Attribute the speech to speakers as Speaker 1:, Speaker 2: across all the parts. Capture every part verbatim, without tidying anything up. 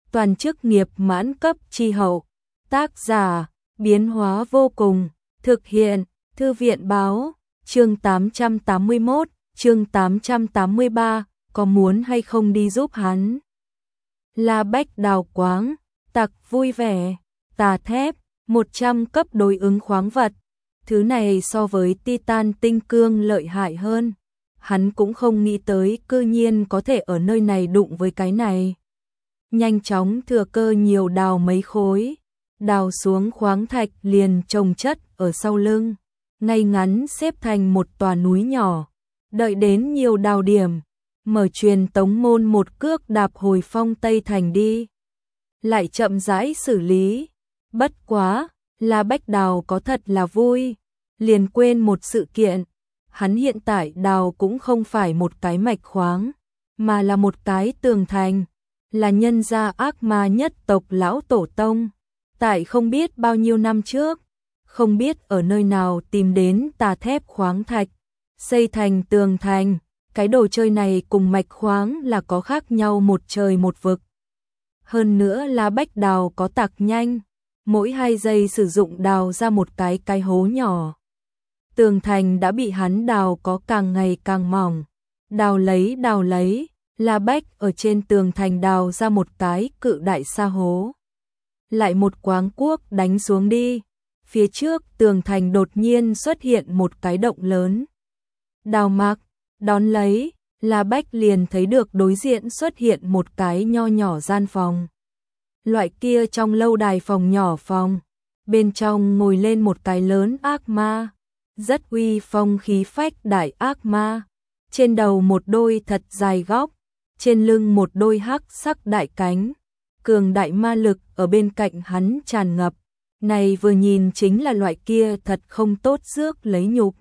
Speaker 1: toàn chức nghiệp mãn cấp chi hậu. Tác giả, biến hóa vô cùng, thực hiện, Thư viện báo, chương tám trăm tám mươi mốt, chương tám trăm tám mươi ba, có muốn hay không đi giúp hắn? La Bách đào quáng, tặc vui vẻ, tà thép, một trăm cấp đối ứng khoáng vật. Thứ này so với titan tinh cương lợi hại hơn. Hắn cũng không nghĩ tới cư nhiên có thể ở nơi này đụng với cái này. Nhanh chóng thừa cơ nhiều đào mấy khối. Đào xuống khoáng thạch liền chồng chất ở sau lưng. Ngay ngắn xếp thành một tòa núi nhỏ. Đợi đến nhiều đào điểm. Mở truyền tống môn một cước đạp hồi phong Tây Thành đi. Lại chậm rãi xử lý. Bất quá, La Bách đào có thật là vui. Liền quên một sự kiện. Hắn hiện tại đào cũng không phải một cái mạch khoáng, mà là một cái tường thành. Là nhân gia ác ma nhất tộc lão tổ tông. Tại không biết bao nhiêu năm trước, không biết ở nơi nào tìm đến tà thép khoáng thạch, xây thành tường thành. Cái đồ chơi này cùng mạch khoáng là có khác nhau một trời một vực. Hơn nữa là Bách đào có tạc nhanh, mỗi hai giây sử dụng đào ra một cái cái hố nhỏ. Tường thành đã bị hắn đào có càng ngày càng mỏng. Đào lấy đào lấy, La Bách ở trên tường thành đào ra một cái cự đại sa hố. Lại một quáng cuốc đánh xuống đi. Phía trước tường thành đột nhiên xuất hiện một cái động lớn. Đào mặc, đón lấy, La Bách liền thấy được đối diện xuất hiện một cái nho nhỏ gian phòng. Loại kia trong lâu đài phòng nhỏ phòng. Bên trong ngồi lên một cái lớn ác ma. Rất uy phong khí phách đại ác ma. Trên đầu một đôi thật dài góc. Trên lưng một đôi hắc sắc đại cánh. Cường đại ma lực ở bên cạnh hắn tràn ngập. Này vừa nhìn chính là loại kia thật không tốt rước lấy nhục.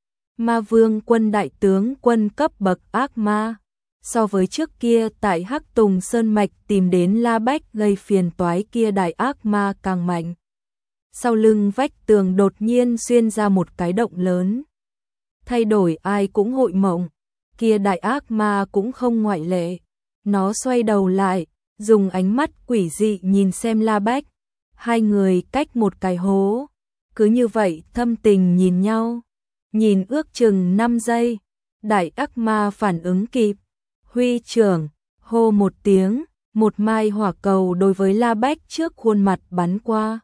Speaker 1: Ma vương quân đại tướng quân cấp bậc ác ma. So với trước kia tại Hắc Tùng Sơn Mạch tìm đến La Bách gây phiền toái kia đại ác ma càng mạnh. Sau lưng vách tường đột nhiên xuyên ra một cái động lớn. Thay đổi ai cũng hội mộng. Kia đại ác ma cũng không ngoại lệ. Nó xoay đầu lại, dùng ánh mắt quỷ dị nhìn xem La Bách. Hai người cách một cái hố. Cứ như vậy thâm tình nhìn nhau. Nhìn ước chừng năm giây. Đại ác ma phản ứng kịp. Huy trưởng, hô một tiếng. Một mai hỏa cầu đối với La Bách trước khuôn mặt bắn qua.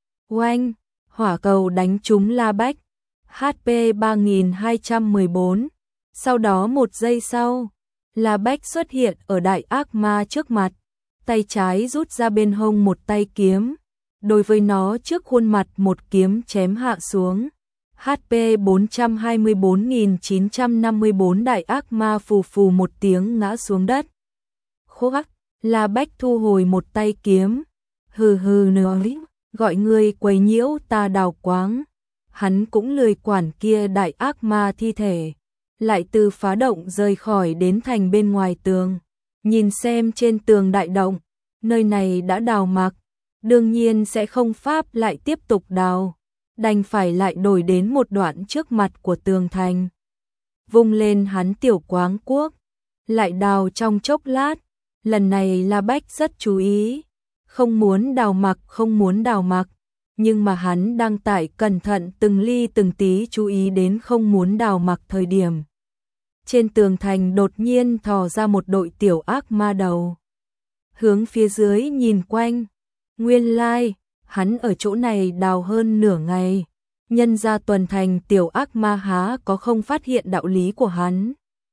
Speaker 1: Oanh, hỏa cầu đánh trúng La Bách. hát pê ba nghìn hai trăm mười bốn. Sau đó một giây sau, La Bách xuất hiện ở đại ác ma trước mặt. Tay trái rút ra bên hông một tay kiếm. Đối với nó trước khuôn mặt một kiếm chém hạ xuống. hát pê bốn trăm hai mươi bốn nghìn chín trăm năm mươi bốn đại ác ma phù phù một tiếng ngã xuống đất. Khô hắc, La Bách thu hồi một tay kiếm. Hừ hừ nói, gọi người quấy nhiễu ta đào quáng. Hắn cũng lười quản kia đại ác ma thi thể. Lại từ phá động rời khỏi đến thành bên ngoài tường. Nhìn xem trên tường đại động, nơi này đã đào mặc. Đương nhiên sẽ không pháp lại tiếp tục đào. Đành phải lại đổi đến một đoạn trước mặt của tường thành. Vung lên hắn tiểu quáng cuốc. Lại đào trong chốc lát. Lần này La Bách rất chú ý. Không muốn đào mặc không muốn đào mặc. Nhưng mà hắn đang tại cẩn thận từng ly từng tí chú ý đến không muốn đào mặc thời điểm. Trên tường thành đột nhiên thò ra một đội tiểu ác ma đầu. Hướng phía dưới nhìn quanh. Nguyên lai, like, hắn ở chỗ này đào hơn nửa ngày. Nhân ra tuần thành tiểu ác ma há có không phát hiện đạo lý của hắn.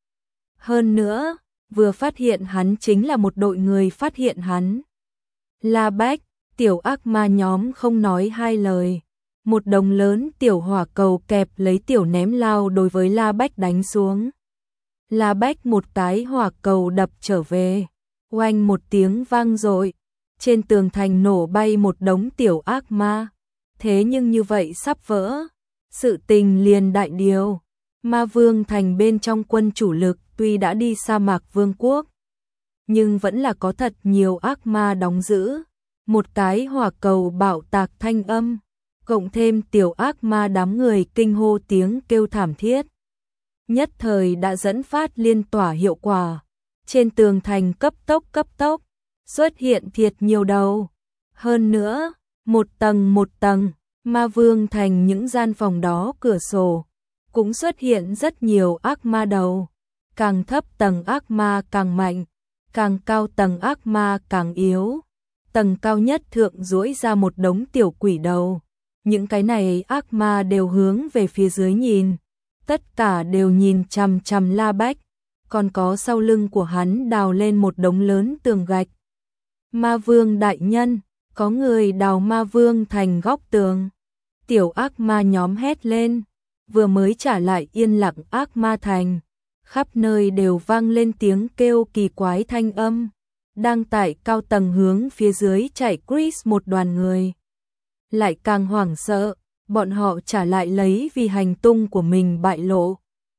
Speaker 1: Hơn nữa, vừa phát hiện hắn chính là một đội người phát hiện hắn. La Bách, tiểu ác ma nhóm không nói hai lời. Một đồng lớn tiểu hỏa cầu kẹp lấy tiểu ném lao đối với La Bách đánh xuống. La Bách một cái hỏa cầu đập trở về. Oanh một tiếng vang dội. Trên tường thành nổ bay một đống tiểu ác ma. Thế nhưng như vậy sắp vỡ. Sự tình liền đại điều. Ma vương thành bên trong quân chủ lực tuy đã đi sa mạc vương quốc. Nhưng vẫn là có thật nhiều ác ma đóng giữ. Một cái hỏa cầu bạo tạc thanh âm. Cộng thêm tiểu ác ma đám người kinh hô tiếng kêu thảm thiết. Nhất thời đã dẫn phát liên tỏa hiệu quả. Trên tường thành cấp tốc cấp tốc. xuất hiện thiệt nhiều đầu. Hơn nữa, một tầng một tầng, ma vương thành những gian phòng đó cửa sổ, cũng xuất hiện rất nhiều ác ma đầu. Càng thấp tầng ác ma càng mạnh, càng cao tầng ác ma càng yếu. Tầng cao nhất thượng duỗi ra một đống tiểu quỷ đầu. Những cái này ác ma đều hướng về phía dưới nhìn, tất cả đều nhìn chằm chằm La Bách, còn có sau lưng của hắn đào lên một đống lớn tường gạch. Ma vương đại nhân, có người đào ma vương thành góc tường. Tiểu ác ma nhóm hét lên, vừa mới trả lại yên lặng ác ma thành. Khắp nơi đều vang lên tiếng kêu kỳ quái thanh âm. Đang tại cao tầng hướng phía dưới chạy Chris một đoàn người. Lại càng hoảng sợ, bọn họ trả lại lấy vì hành tung của mình bại lộ.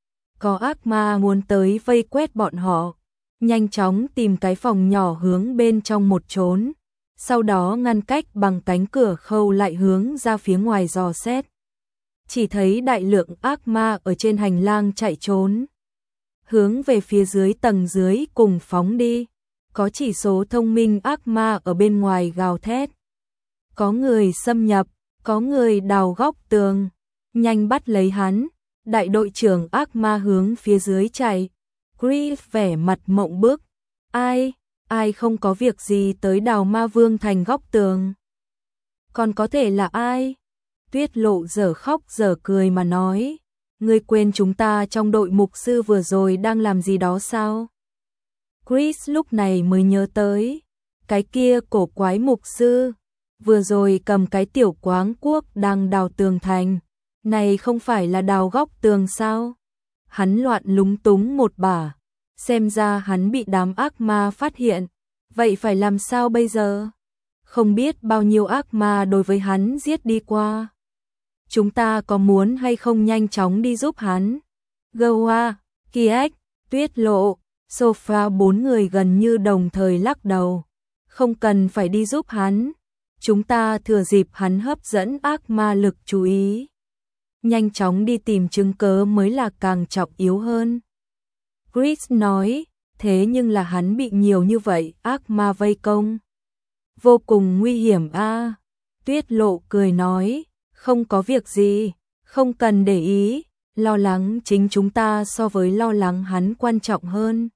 Speaker 1: Có ác ma muốn tới vây quét bọn họ, nhanh chóng tìm cái phòng nhỏ hướng bên trong một trốn, sau đó ngăn cách bằng cánh cửa khâu lại hướng ra phía ngoài dò xét. Chỉ thấy đại lượng ác ma ở trên hành lang chạy trốn, hướng về phía dưới tầng dưới cùng phóng đi. Có chỉ số thông minh ác ma ở bên ngoài gào thét. Có người xâm nhập, có người đào góc tường, nhanh bắt lấy hắn. Đại đội trưởng ác ma hướng phía dưới chạy. Chris vẻ mặt mộng bức. Ai, ai không có việc gì tới đào ma vương thành góc tường? Còn có thể là ai? Tuyết Lộ dở khóc dở cười mà nói. Ngươi quên chúng ta trong đội mục sư vừa rồi đang làm gì đó sao? Chris lúc này mới nhớ tới. Cái kia cổ quái mục sư, vừa rồi cầm cái tiểu quáng cuốc đang đào tường thành. Này không phải là đào góc tường sao? Hắn loạn lúng túng một bả. Xem ra hắn bị đám ác ma phát hiện. Vậy phải làm sao bây giờ? Không biết bao nhiêu ác ma đối với hắn giết đi qua. Chúng ta có muốn hay không nhanh chóng đi giúp hắn? Goa, Kiek, Tuyết Lộ, Sofa bốn người gần như đồng thời lắc đầu. Không cần phải đi giúp hắn. Chúng ta thừa dịp hắn hấp dẫn ác ma lực chú ý. Nhanh chóng đi tìm chứng cớ mới là càng trọng yếu hơn. Chris nói, thế nhưng là hắn bị nhiều như vậy ác ma vây công. Vô cùng nguy hiểm a. À. Tuyết Lộ cười nói, không có việc gì, không cần để ý, lo lắng chính chúng ta so với lo lắng hắn quan trọng hơn.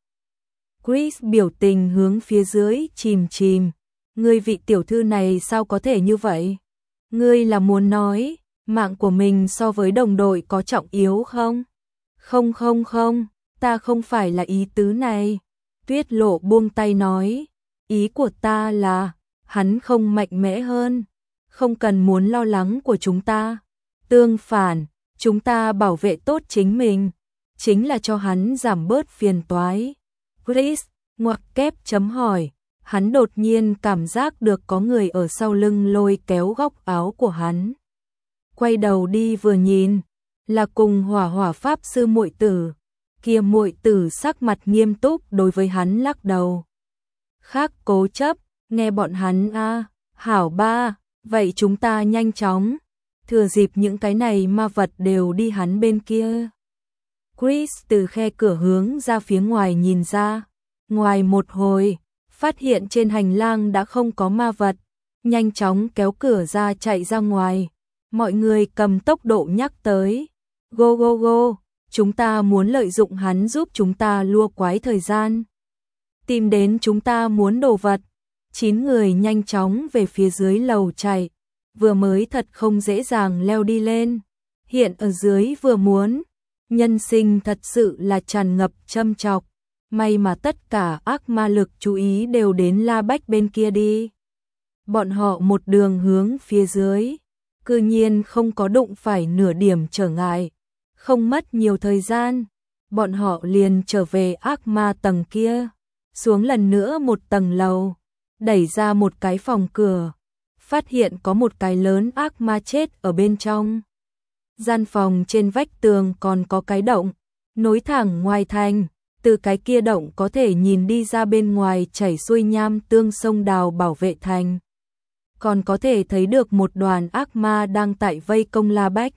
Speaker 1: Chris biểu tình hướng phía dưới chìm chìm, ngươi vị tiểu thư này sao có thể như vậy? Ngươi là muốn nói, mạng của mình so với đồng đội có trọng yếu không? Không không không, ta không phải là ý tứ này. Tuyết Lộ buông tay nói, ý của ta là, hắn không mạnh mẽ hơn, không cần muốn lo lắng của chúng ta. Tương phản, chúng ta bảo vệ tốt chính mình, chính là cho hắn giảm bớt phiền toái. Chris, ngoặc kép chấm hỏi, hắn đột nhiên cảm giác được có người ở sau lưng lôi kéo góc áo của hắn. Quay đầu đi vừa nhìn, là cùng hỏa hỏa pháp sư muội tử. Kia muội tử sắc mặt nghiêm túc đối với hắn lắc đầu. Khác cố chấp, nghe bọn hắn a, à, hảo ba, vậy chúng ta nhanh chóng, thừa dịp những cái này ma vật đều đi hắn bên kia. Chris từ khe cửa hướng ra phía ngoài nhìn ra, ngoài một hồi, phát hiện trên hành lang đã không có ma vật, nhanh chóng kéo cửa ra chạy ra ngoài. Mọi người cầm tốc độ nhắc tới, go go go, chúng ta muốn lợi dụng hắn giúp chúng ta lua quái thời gian. Tìm đến chúng ta muốn đồ vật. Chín người nhanh chóng về phía dưới lầu chạy, vừa mới thật không dễ dàng leo đi lên. Hiện ở dưới vừa muốn, nhân sinh thật sự là tràn ngập châm chọc. May mà tất cả ác ma lực chú ý đều đến La Bách bên kia đi. Bọn họ một đường hướng phía dưới, cư nhiên không có đụng phải nửa điểm trở ngại. Không mất nhiều thời gian, bọn họ liền trở về ác ma tầng kia, xuống lần nữa một tầng lầu, đẩy ra một cái phòng cửa, phát hiện có một cái lớn ác ma chết ở bên trong. Gian phòng trên vách tường còn có cái động, nối thẳng ngoài thành, từ cái kia động có thể nhìn đi ra bên ngoài chảy xuôi nham tương sông đào bảo vệ thành. Còn có thể thấy được một đoàn ác ma đang tại vây công La Bách.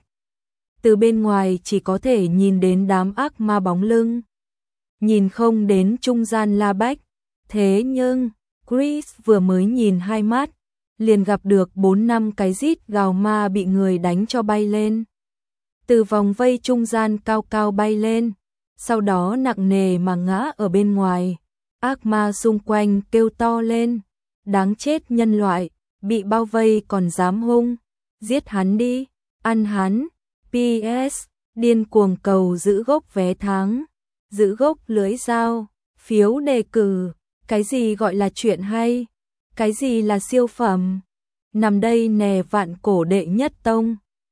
Speaker 1: Từ bên ngoài chỉ có thể nhìn đến đám ác ma bóng lưng, nhìn không đến trung gian La Bách. Thế nhưng, Chris vừa mới nhìn hai mắt, liền gặp được bốn năm cái rít gào ma bị người đánh cho bay lên. Từ vòng vây trung gian cao cao bay lên, sau đó nặng nề mà ngã ở bên ngoài. Ác ma xung quanh kêu to lên, đáng chết nhân loại, bị bao vây còn dám hung, giết hắn đi, ăn hắn. pê ét điên cuồng cầu giữ gốc vé tháng, giữ gốc lưỡi dao, phiếu đề cử, cái gì gọi là chuyện hay, cái gì là siêu phẩm. Nằm đây nè vạn cổ đệ nhất tông.